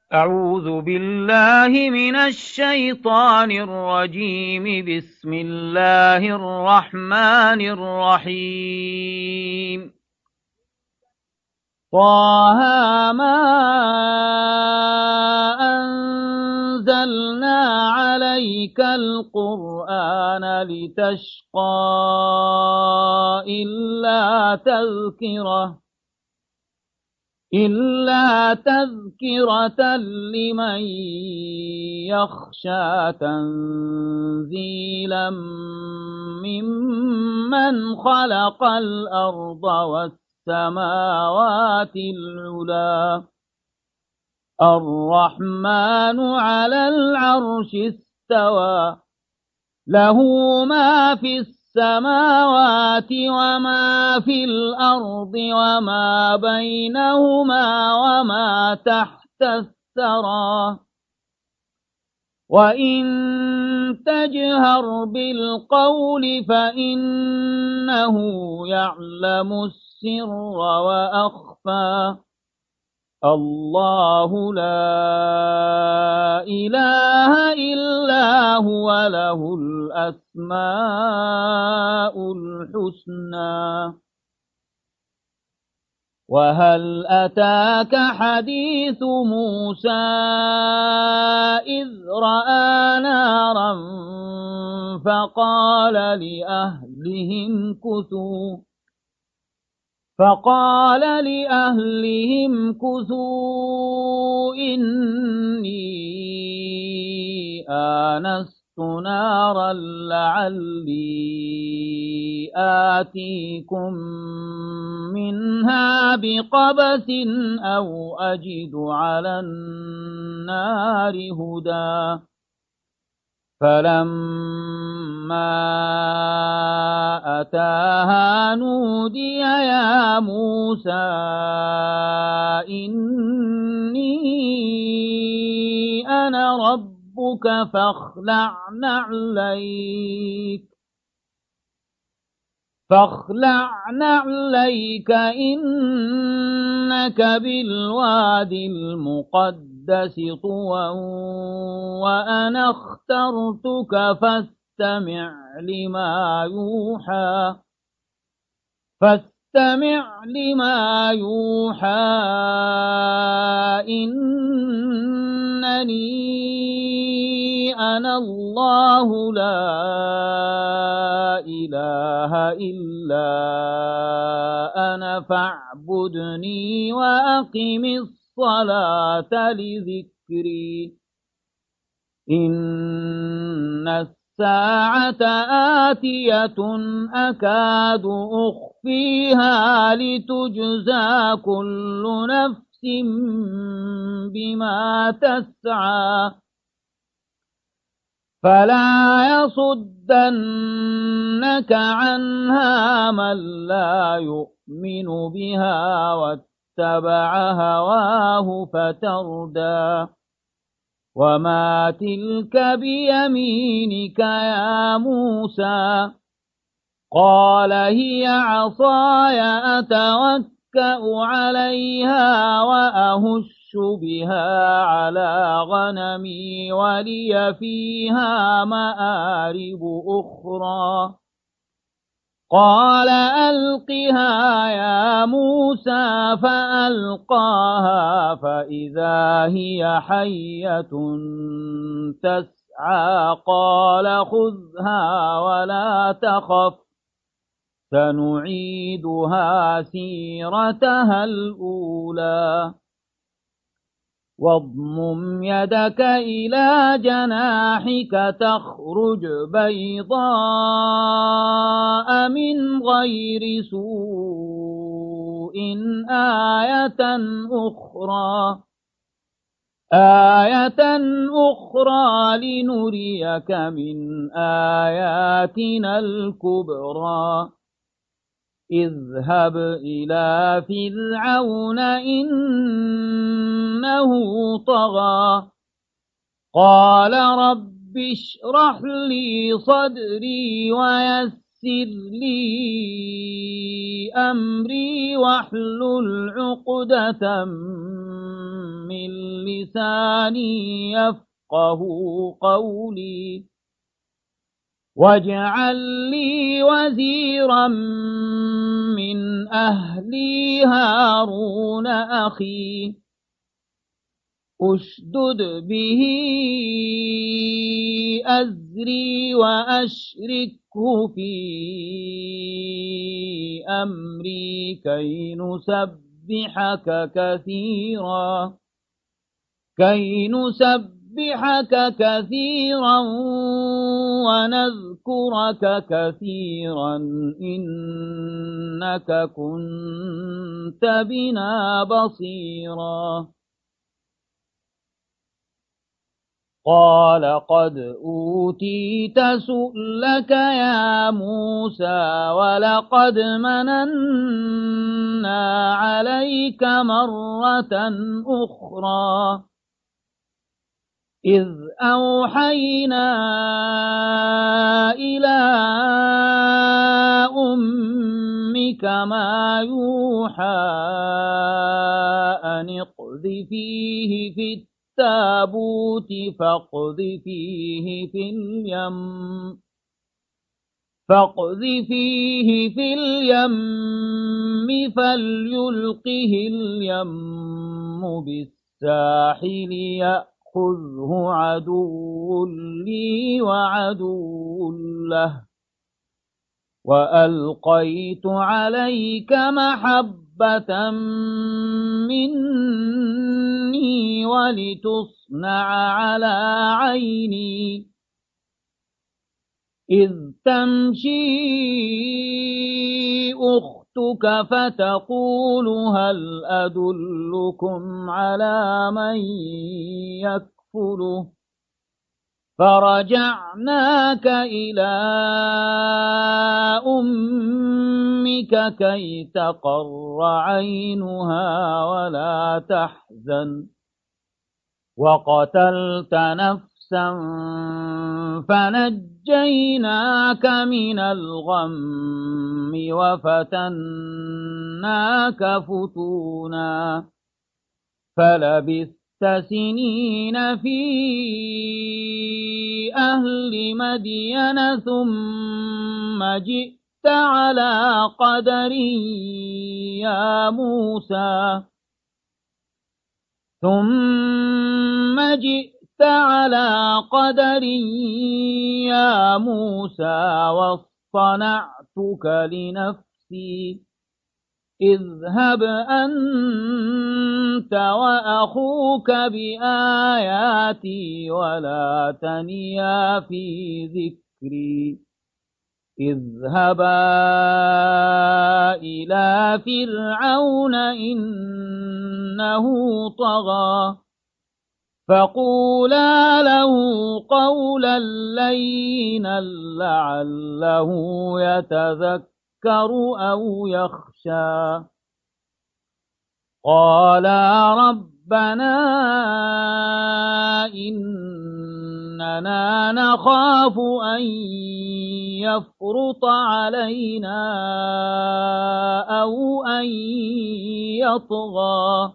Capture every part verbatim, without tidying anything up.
أعوذ بالله من الشيطان الرجيم. بسم الله الرحمن الرحيم. طه ما أنزلنا عليك القرآن لتشقى إلا تذكرة إلا تذكرة لمن يخشى تنزيلا ممن خلق الأرض والسماوات العلا. الرحمن على العرش استوى، له ما في السماوات وما في الأرض وما بينهما وما تحت الثرى. وإن تجهر بالقول فإنه يعلم السر وأخفى. الله لا إله إلا هو له الأسماء الحسنى. وهل أتاك حديث موسى إذ رأى نارا فقال لأهلهم كثوا فقال لأهلهم كثوا إني آنست نارا لعلي آتيكم منها بقبس أو أجد على النار هدى. فلما أتاها نودي يا موسى إني أنا ربك فاخلع نعليك فاخلع نعليك إنك بالواد المقدس طوى وأنا اخترتك فاستمع لما يوحى فاستمع لما يوحى إنني أنا الله لا إله إلا أنا فاعبدني وأقم الصلاة لذكري. إن الساعة آتية أكاد أخفيها لتجزى كل نفس بما تسعى. فلا يصدنك عنها من لا يؤمن بها واتبع هواه فتردى. وما تلك بيمينك يا موسى؟ قال هي عصاي أتوكأ عليها وأهش بها على غنمي ولي فيها مآرب أخرى. قال ألقها يا موسى فألقاها فإذا هي حية تسعى. قال خذها ولا تخف سنعيدها سيرتها الأولى. واضمم يدك إلى جناحك تخرج بيضاء من غير سوء آية أخرى آية أخرى لنريك من آياتنا الكبرى. اذهب إلى فرعون إنه طغى. قال رب اشرح لي صدري ويسر لي أمري واحلل عقدة من لساني يفقه قولي واجعل لي وزيرا من أهلي هارون أخي أشدد به أزري وأشركه في أمري كي نسبحك كثيرا كي نسبحك كثيرا ونذكرك كثيرا إنك كنت بنا بصيرا قال قد أوتيت سؤلك يا موسى ولقد مننا عليك مرة أخرى إذ أوحينا إلى أمك ما يوحى أن اقذفيه في التابوت فاقذفيه في اليم فاقذفيه في اليم فليلقه اليم بالساحل يأخذه عدو لي وعدو له وألقيت عليك محبة مني ولتصنع على عيني إذ تمشي أختك فتقول هل أدلكم على من يكفله فرجعناك إلى أمك كي تقر عينها ولا تحزن وقتلت نفسا فنجيناك من الغم وفتناك فتونا فلبثت سنين في أهل مدين ثم جئت على قدر يا موسى ثم جئت على قدر يا موسى واصطنعتك لنفسي اذهب أنت وأخوك بآياتي ولا تنيا في ذكري اذهبا إلى فرعون إنه طغى فقولا له قولا لينا لعله يتذكر أو يخشى قالا ربنا إننا نخاف أن يفرط علينا أو أن يطغى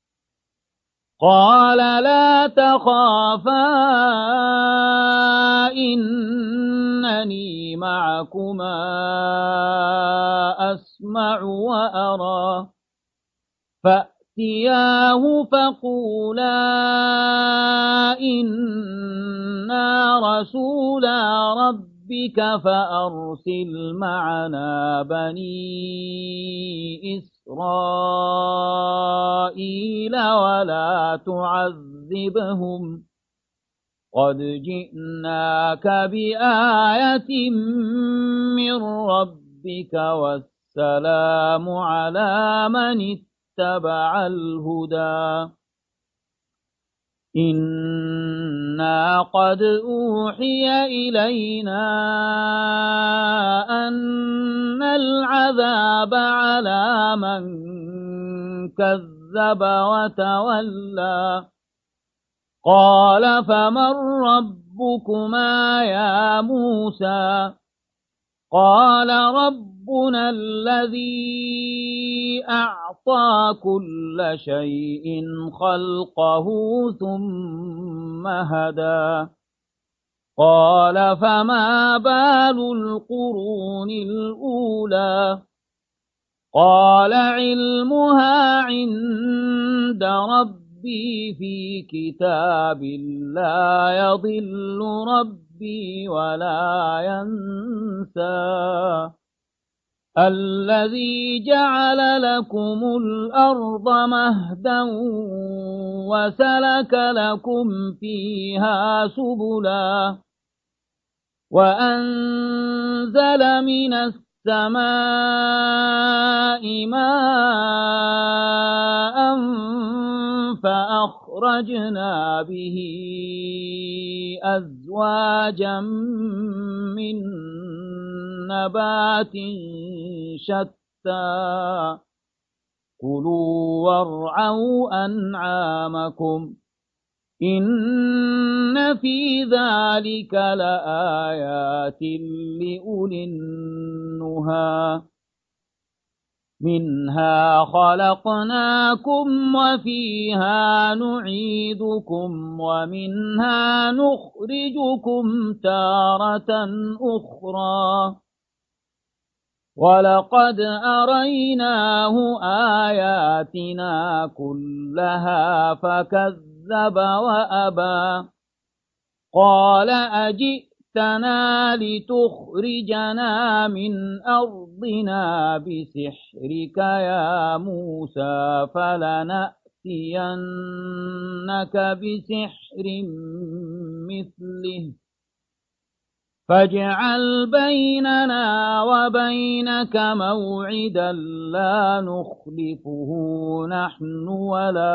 قال لا تخافا إنني معكما أسمع وأرى فأتياه فقولا إنا رسولا ربك فأرسل معنا بني إسرائيل ولا تعذبهم قد جئناك بآية من ربك والسلام على من اتبع الهدى إنا قد أوحي إلينا أن العذاب على من كذب وتولى قال فمن ربكما يا موسى قال ربنا الذي أعطى كل شيء خلقه ثم هدى قال فما بال القرون الأولى قال علمها عند ربي في كتاب لا يضل ربي ولا ينسى الذي جعل لكم الأرض مهدا وسلك لكم فيها سبلا وأنزل من السماء ماء فأخرجنا به أزواجا من نبات شتى كلوا وارعوا أنعامكم إن في ذلك لآيات لأولي النهى منها خلقناكم وفيها نعيدكم ومنها نخرجكم تارة أخرى ولقد أريناه آياتنا كلها فكذب وأبى قال أجئتنا لتخرجنا من أرضنا بسحرك يا موسى فلنأتينك بسحر مثله فاجعل بيننا وبينك موعدا لا نخلفه نحن ولا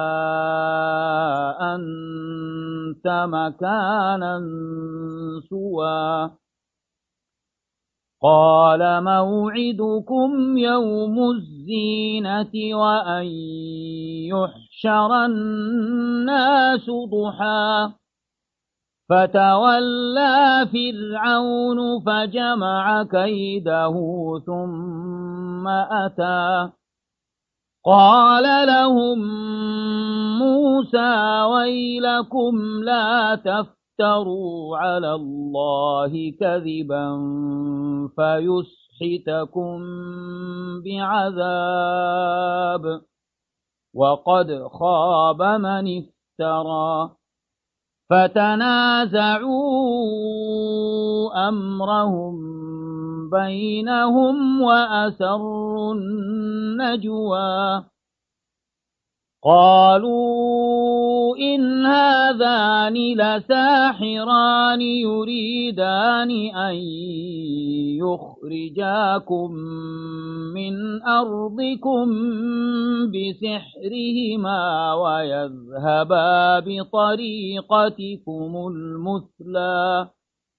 أنت مكانا سوى قال موعدكم يوم الزينة وأن يحشر الناس ضحى فتولى فرعون فجمع كيده ثم أتى قال لهم موسى ويلكم لا تفتروا على الله كذبا فيسحتكم بعذاب وقد خاب من افترى فتنازعوا أمرهم بينهم وأسروا النجوى قالوا إن هذان لساحران يريدان أن يخرجاكم من أرضكم بسحرهما ويذهبا بطريقتكم المثلى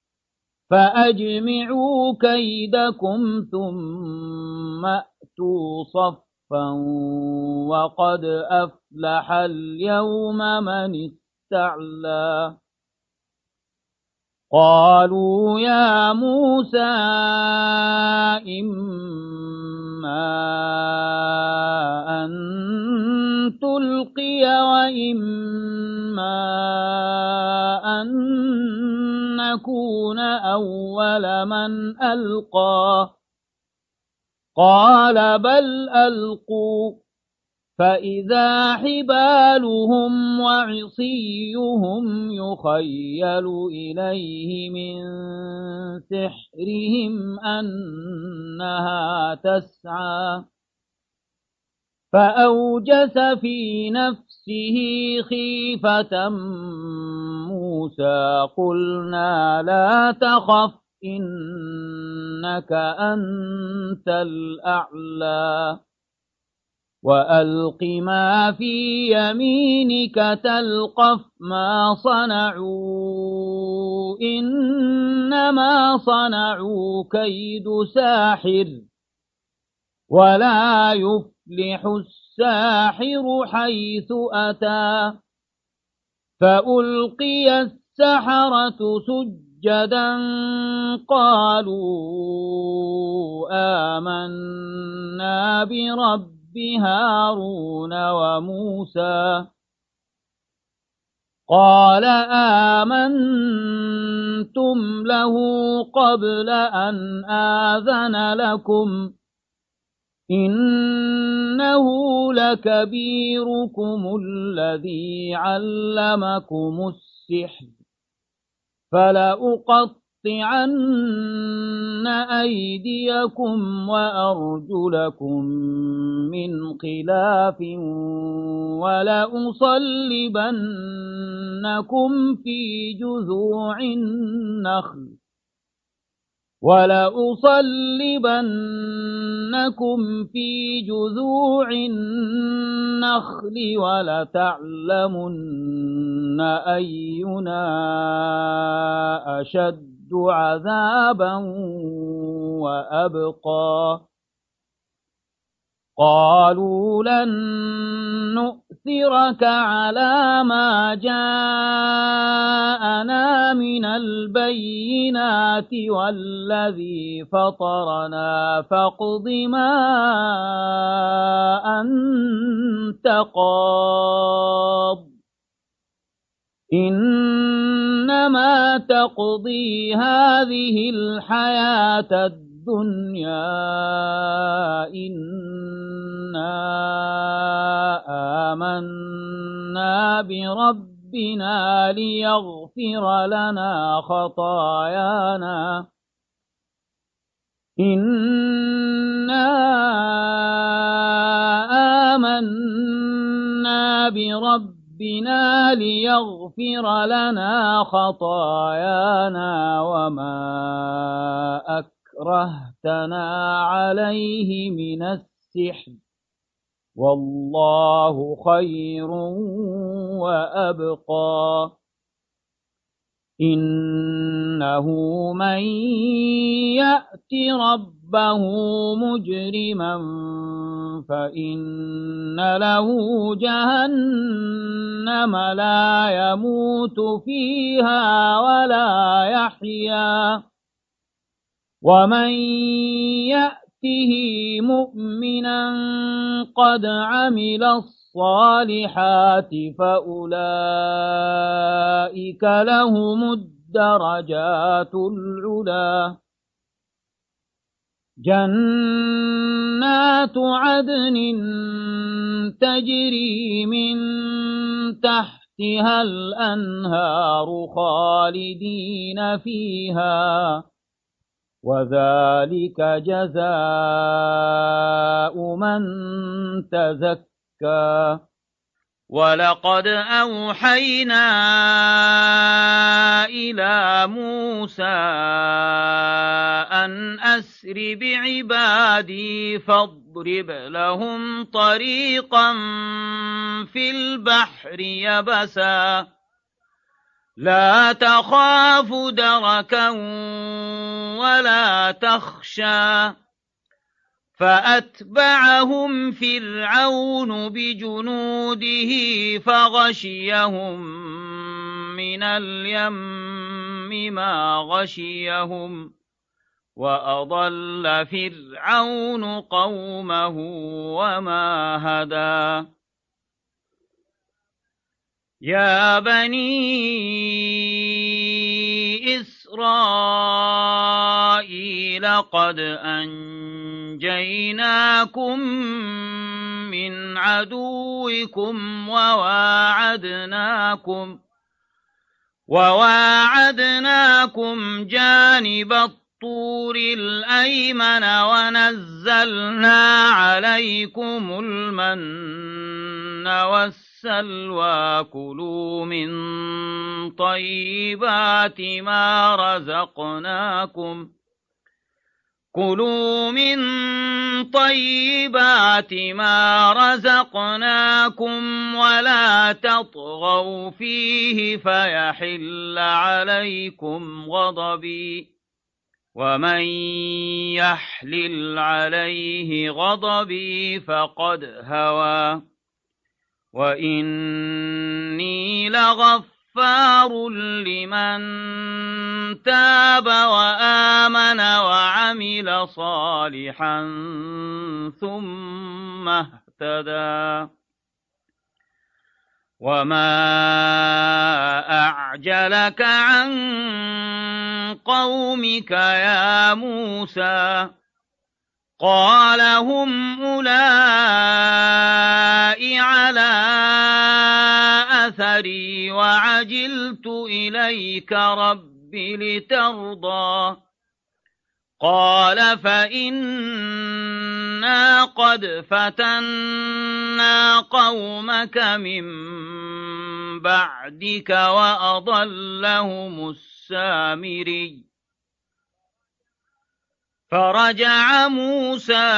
فأجمعوا كيدكم ثم أتوا صفا وقد أفلح اليوم من استعلى قالوا يا موسى إما أن تلقي وإما أن نكون أول من ألقى قال بل ألقوا فإذا حبالهم وعصيهم يخيل إليه من سحرهم أنها تسعى فأوجس في نفسه خيفة موسى قلنا لا تخف إنك أنت الأعلى وألق ما في يمينك تلقف ما صنعوا إنما صنعوا كيد ساحر ولا يفلح الساحر حيث أتى فألقي السحرة سجدا سجدا قالوا آمنا برب هارون وموسى قال آمنتم له قبل أن آذن لكم إنه لكبيركم الذي علمكم السحر فلأقطعن أيديكم وأرجلكم من خلاف ولأصلبنكم في جذوع النخل ولأصلبنكم في جذوع النخل ولتعلمن أينا أشد عذابا وأبقى قالوا لن نؤثرك على ما جاءنا من البينات والذي فطرنا فاقض ما أنت قاض إنما تقضي هذه الحياة الدنيا إنا آمنا بربنا ليغفر لنا خطايانا إنا آمنا بربنا ليغفر لنا خطايانا وما أكرهتنا عليه من السحر والله خير وأبقى إنه من يأت ربه مجرما فإن له جهنم لا يموت فيها ولا يحيا ومن يأته مؤمنا قد عمل الصالحات فأولئك لهم الدرجات العلى جنات عدن تجري من تحتها الأنهار خالدين فيها وذلك جزاء من تزكى ولقد أوحينا إلى موسى أن أسر بعبادي فاضرب لهم طريقا في البحر يبسا لا تخاف دركا ولا تخشى فأتبعهم فرعون بجنوده فغشيهم من اليم ما غشيهم وأضل فرعون قومه وما هدى يا بني إسرائيل قد أنجيناكم من عدوكم وواعدناكم وواعدناكم جانب الطور الأيمن ونزلنا عليكم المن والسلوى كلوا من طيبات ما رزقناكم كلوا من طيبات ما رزقناكم ولا تطغوا فيه فيحل عليكم غضبي ومن يحلل عليه غضبي فقد هوى وإني لغفار غفار لمن تاب وآمن وعمل صالحا ثم اهتدى وما أعجلك عن قومك يا موسى قال هم أولئك على أثري وعجلت إليك رب لترضى قال فإنا قد فتنا قومك من بعدك وأضلهم السامري فرجع موسى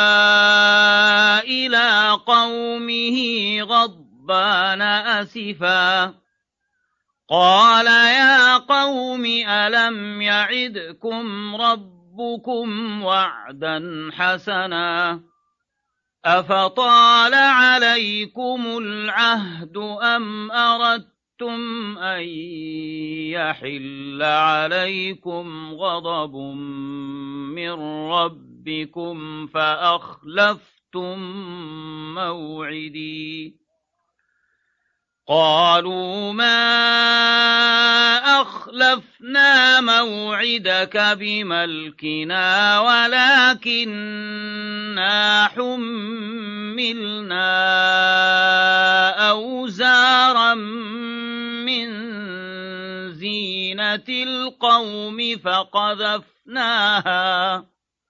إلى قومه غضبان أسفا قال يا قوم ألم يعدكم ربكم وعدا حسنا أفطال عليكم العهد أم أردتم أن يحل عليكم غضب من ربكم فأخلفتم موعدي قالوا ما أخلفنا موعدك بملكنا ولكننا حملنا أوزارا من زينة القوم فقذفناها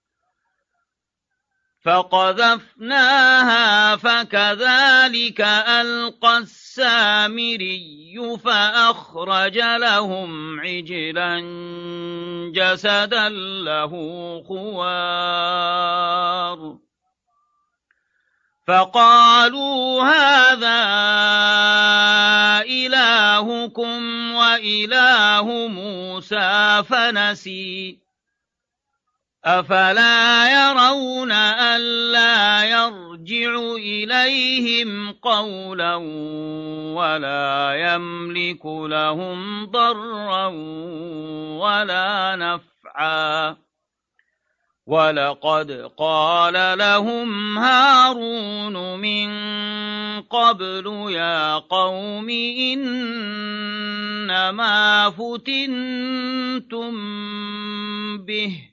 فقذفناها فكذلك ألقى السامري فأخرج لهم عجلا جسدا له خوار فقالوا هذا إلهكم وإله موسى فنسي أفلا يرون ألا يرجع إليهم قولا ولا يملك لهم ضرا ولا نفعا ولقد قال لهم هارون من قبل يا قوم إنما فتنتم به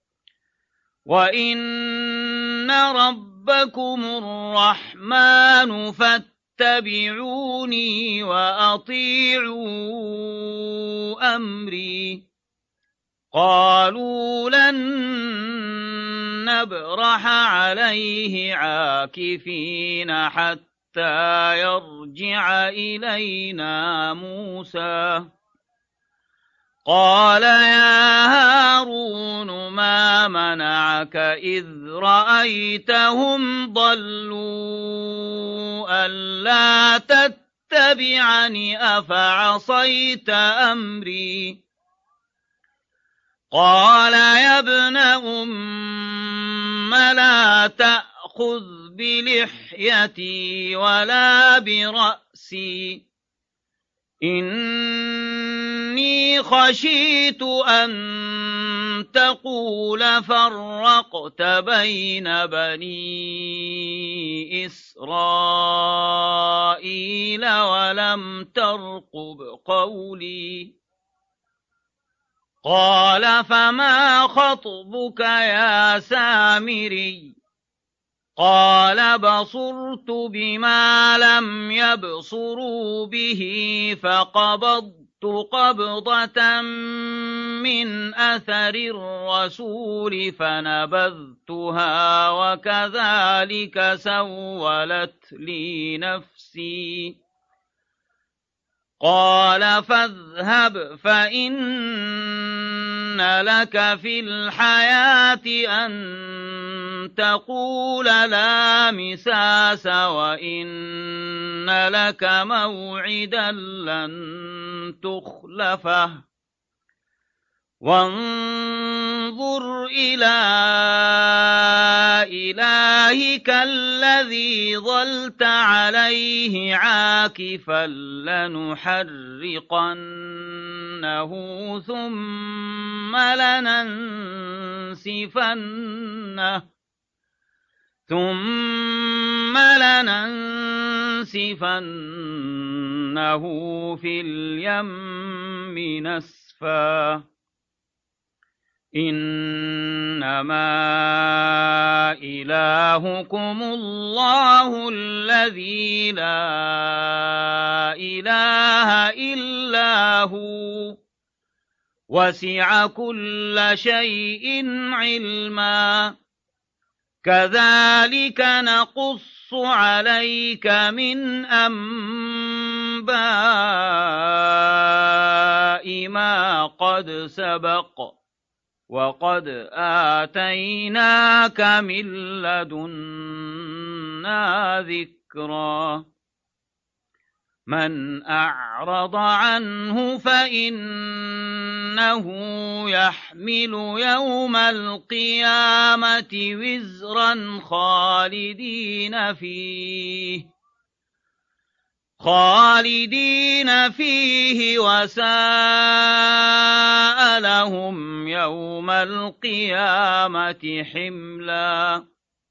وَإِنَّ رَبَّكُمُ الرَّحْمَنُ فَاتَّبِعُونِي وَأَطِيعُوا أَمْرِي قَالُوا لَن نَّبْرَحَ عَلَيْهِ عَاكِفِينَ حَتَّى يَرْجِعَ إِلَيْنَا مُوسَى قال يا هارون ما منعك إذ رأيتهم ضلوا ألا تتبعني أفعصيت أمري قال يا ابن أم لا تأخذ بلحيتي ولا برأسي إني خشيت أن تقول فرقت بين بني إسرائيل ولم ترقب قولي قال فما خطبك يا سامري قال بصرت بما لم يبصروا به فقبضت قبضة من أثر الرسول فنبذتها وكذلك سولت لي نفسي قال فاذهب فإن لك في الحياة أن تقول لا مساس وإن لك موعدا لن تخلفه وانظر انظر إلى إلهك الذي ظلت عليه عاكفا لنحرقنه ثم لننسفنه ثم لننسفنه في اليم نسفا إنما إلهكم الله الذي لا إله إلا هو وسع كل شيء علما كذلك نقص عليك من أنباء ما قد سبق وقد آتيناك من لدنا ذكرا من أعرض عنه فإنه يحمل يوم القيامة وزرا خالدين فيه خالدين فيه وساء لهم يوم القيامة حملا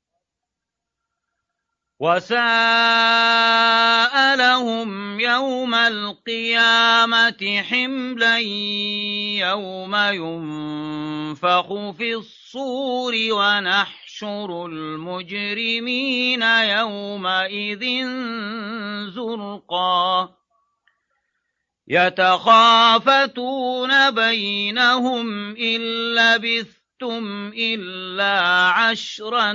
وساء لهم يوم القيامة حملا يوم ينفخ في الصور ونحشر المجرمين يومئذ زرقا يتخافتون بينهم إن لبثتم إلا عشرا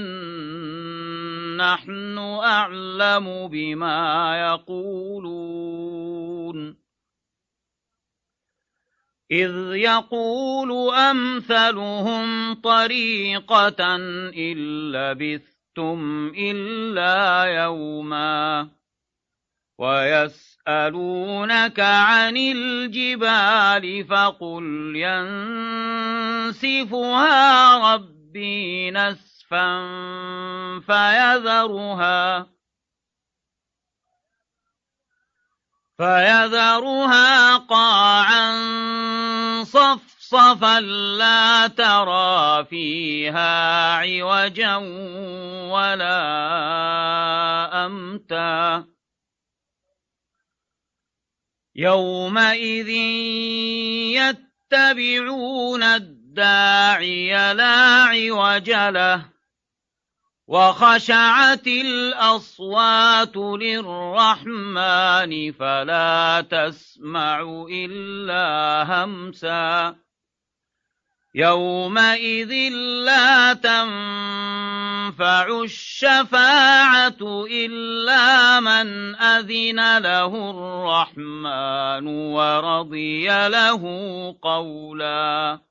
نحن أعلم بما يقولون إذ يقول أمثلهم طريقة إن لبثتم إلا يوما ويسألونك عن الجبال فقل ينسفها ربي نسفا فيذرها فيذرها قاعا صفصفا لا ترى فيها عوجا ولا أمتا يومئذ يتبعون الداعي لا عوج له وخشعت الأصوات للرحمن فلا تسمع إلا همسا يومئذ لا تنفع الشفاعة إلا من أذن له الرحمن ورضي له قولا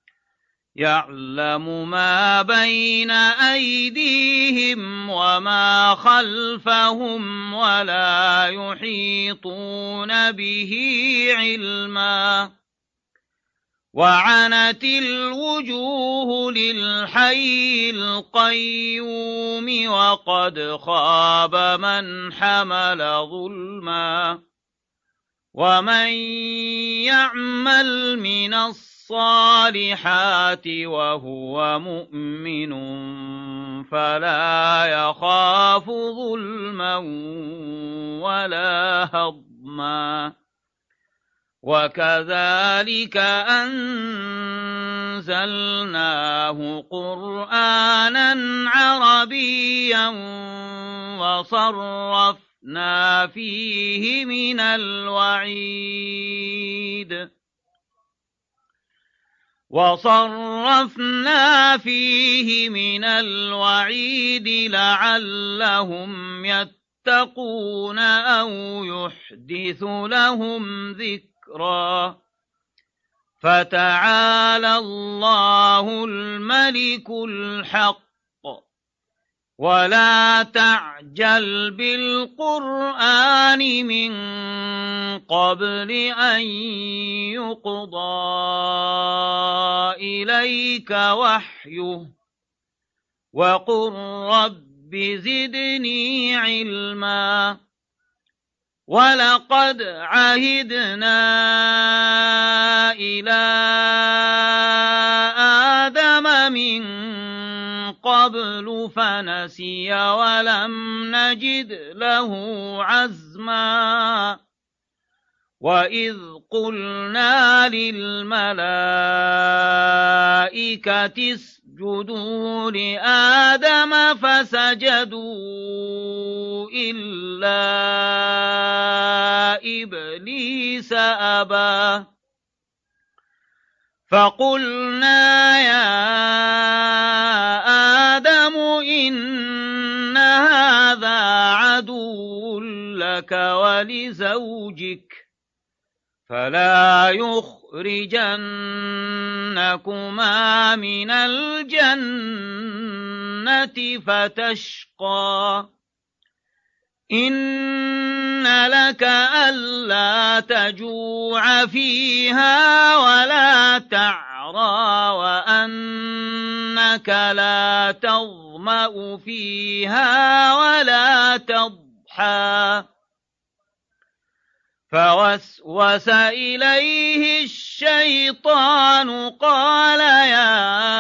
يعلم ما بين أيديهم وما خلفهم ولا يحيطون به علما وعنت الوجوه للحي القيوم وقد خاب من حمل ظلما ومن يعمل من الصالحات وهو مؤمن فلا يخاف ظلما ولا هضما وكذلك أنزلناه قرآنا عربيا وصرفنا فيه من الوعيد وصرفنا فيه من الوعيد لعلهم يتقون أو يحدث لهم ذكرا فتعالى الله الملك الحق ولا تعجل بالقرآن من قبل قبل أن يقضى إليك وحيه وقل رب زدني علما ولقد عهدنا إلى آدم من قبل فنسي ولم نجد له عزما وإذ قلنا للملائكة اسجدوا لآدم فسجدوا إلا إبليس أبى فقلنا يا آدم إن هذا عدو لك ولزوجك فلا يخرجنكما من الجنة فتشقى إن لك ألا تجوع فيها ولا تعرى وأنك لا تظمأ فيها ولا تضحى فوسوس إليه الشيطان قال يا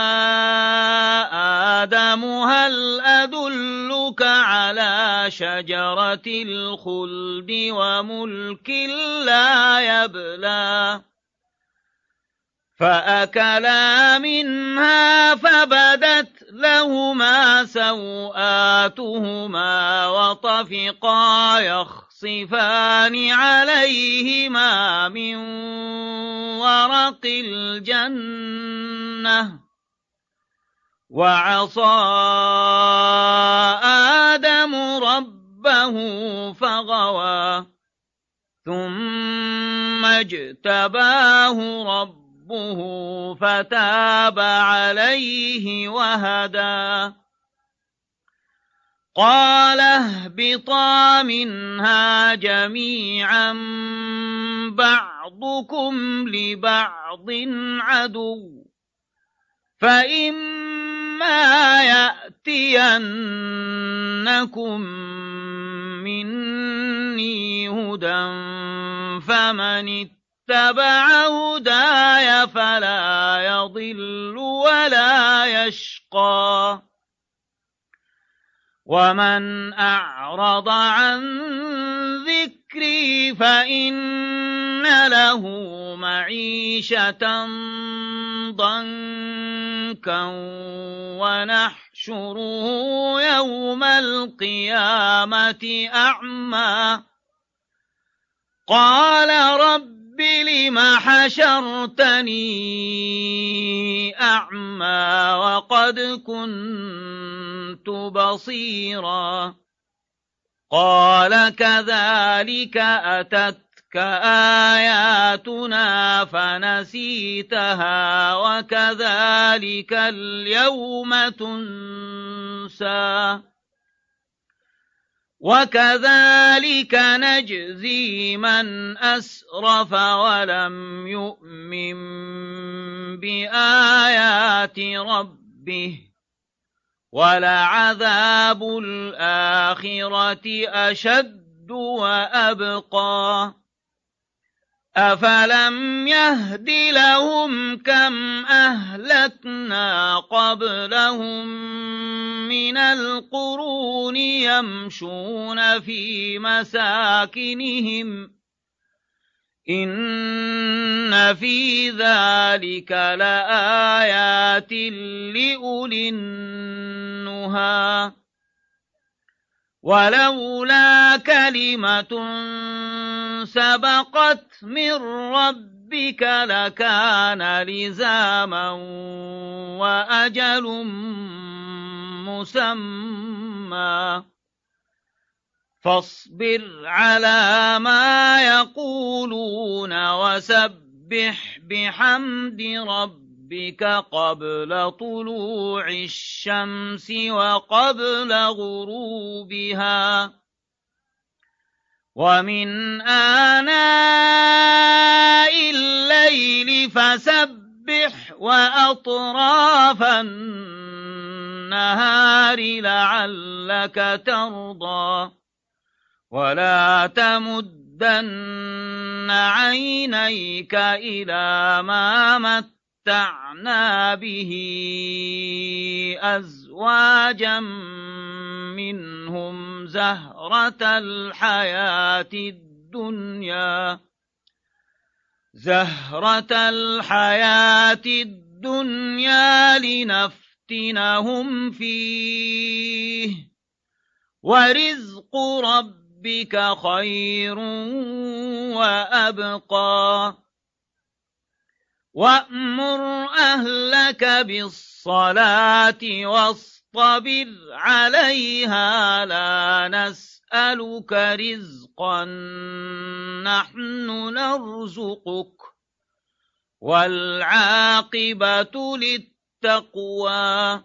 آدم هل أدلك على شجرة الخلد وملك لا يبلى فأكلا منها فبدت لهما سوآتهما وطفقا يخصفان عليهما من ورق الجنة وعصى آدم ربه فغوى ثم اجتباه ربه فتاب عليه وهدى قال اهبطا منها جميعا بعضكم لبعض عدو فإما يأتينكم مني هدى فمن اتبع هداي فلا يضل ولا يشقى ومن أعرض عن ذكري فإن له معيشة ضنكا ونحشره يوم القيامة أعمى قال رب لم حشرتني أعمى وقد كنت بصيرا قال كذلك أتتك آياتنا فنسيتها وكذلك اليوم تنسى وكذلك نجزي من أسرف ولم يؤمن بآيات ربه ولعذاب الآخرة أشد وأبقى أفلم يهد لهم كم أهلكنا قبلهم من القرون يمشون في مساكنهم إن في ذلك لآيات لأولي النهى ولولا كلمة سبقت من ربك لكان لزاما وأجل مسمى فاصبر على ما يقولون وسبح بحمد ربك قبل طلوع الشمس وقبل غروبها ومن آناء الليل فسبح وأطراف النهار لعلك ترضى ولا تمدن عينيك إلى ما متعنا به أزواجا منهم زهرة الحياة الدنيا زهرة الحياة الدنيا لنفتنهم فيه ورزق ربك خير وأبقى وأمر أهلك بالصلاة واصطبر عليها لا نسألك رزقا نحن نرزقك والعاقبة للتقوى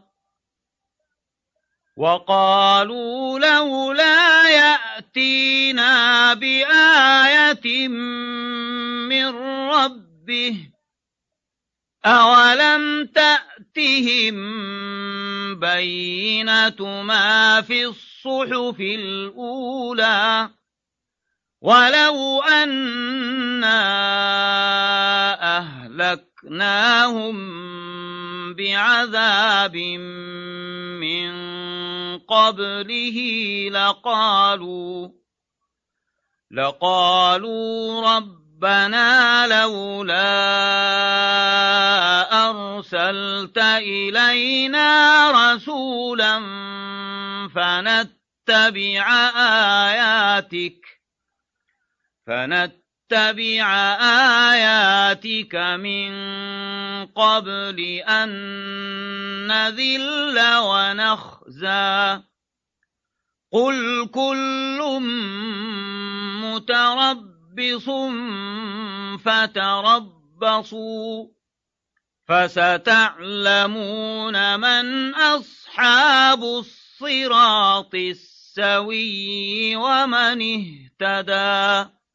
وقالوا لولا يأتينا بآية من ربه أولم تأتهم بينة ما في الصحف الأولى ولو أنا أهلكناهم بعذاب من قبله لقالوا لقالوا ربنا لولا أرسلت إلينا رسولا فنتبع آياتك فنتبع آياتك من قبل أن نذل ونخزى قل كل متربص فتربصوا فستعلمون من أصحاب الصراط السوي ومن اهتدى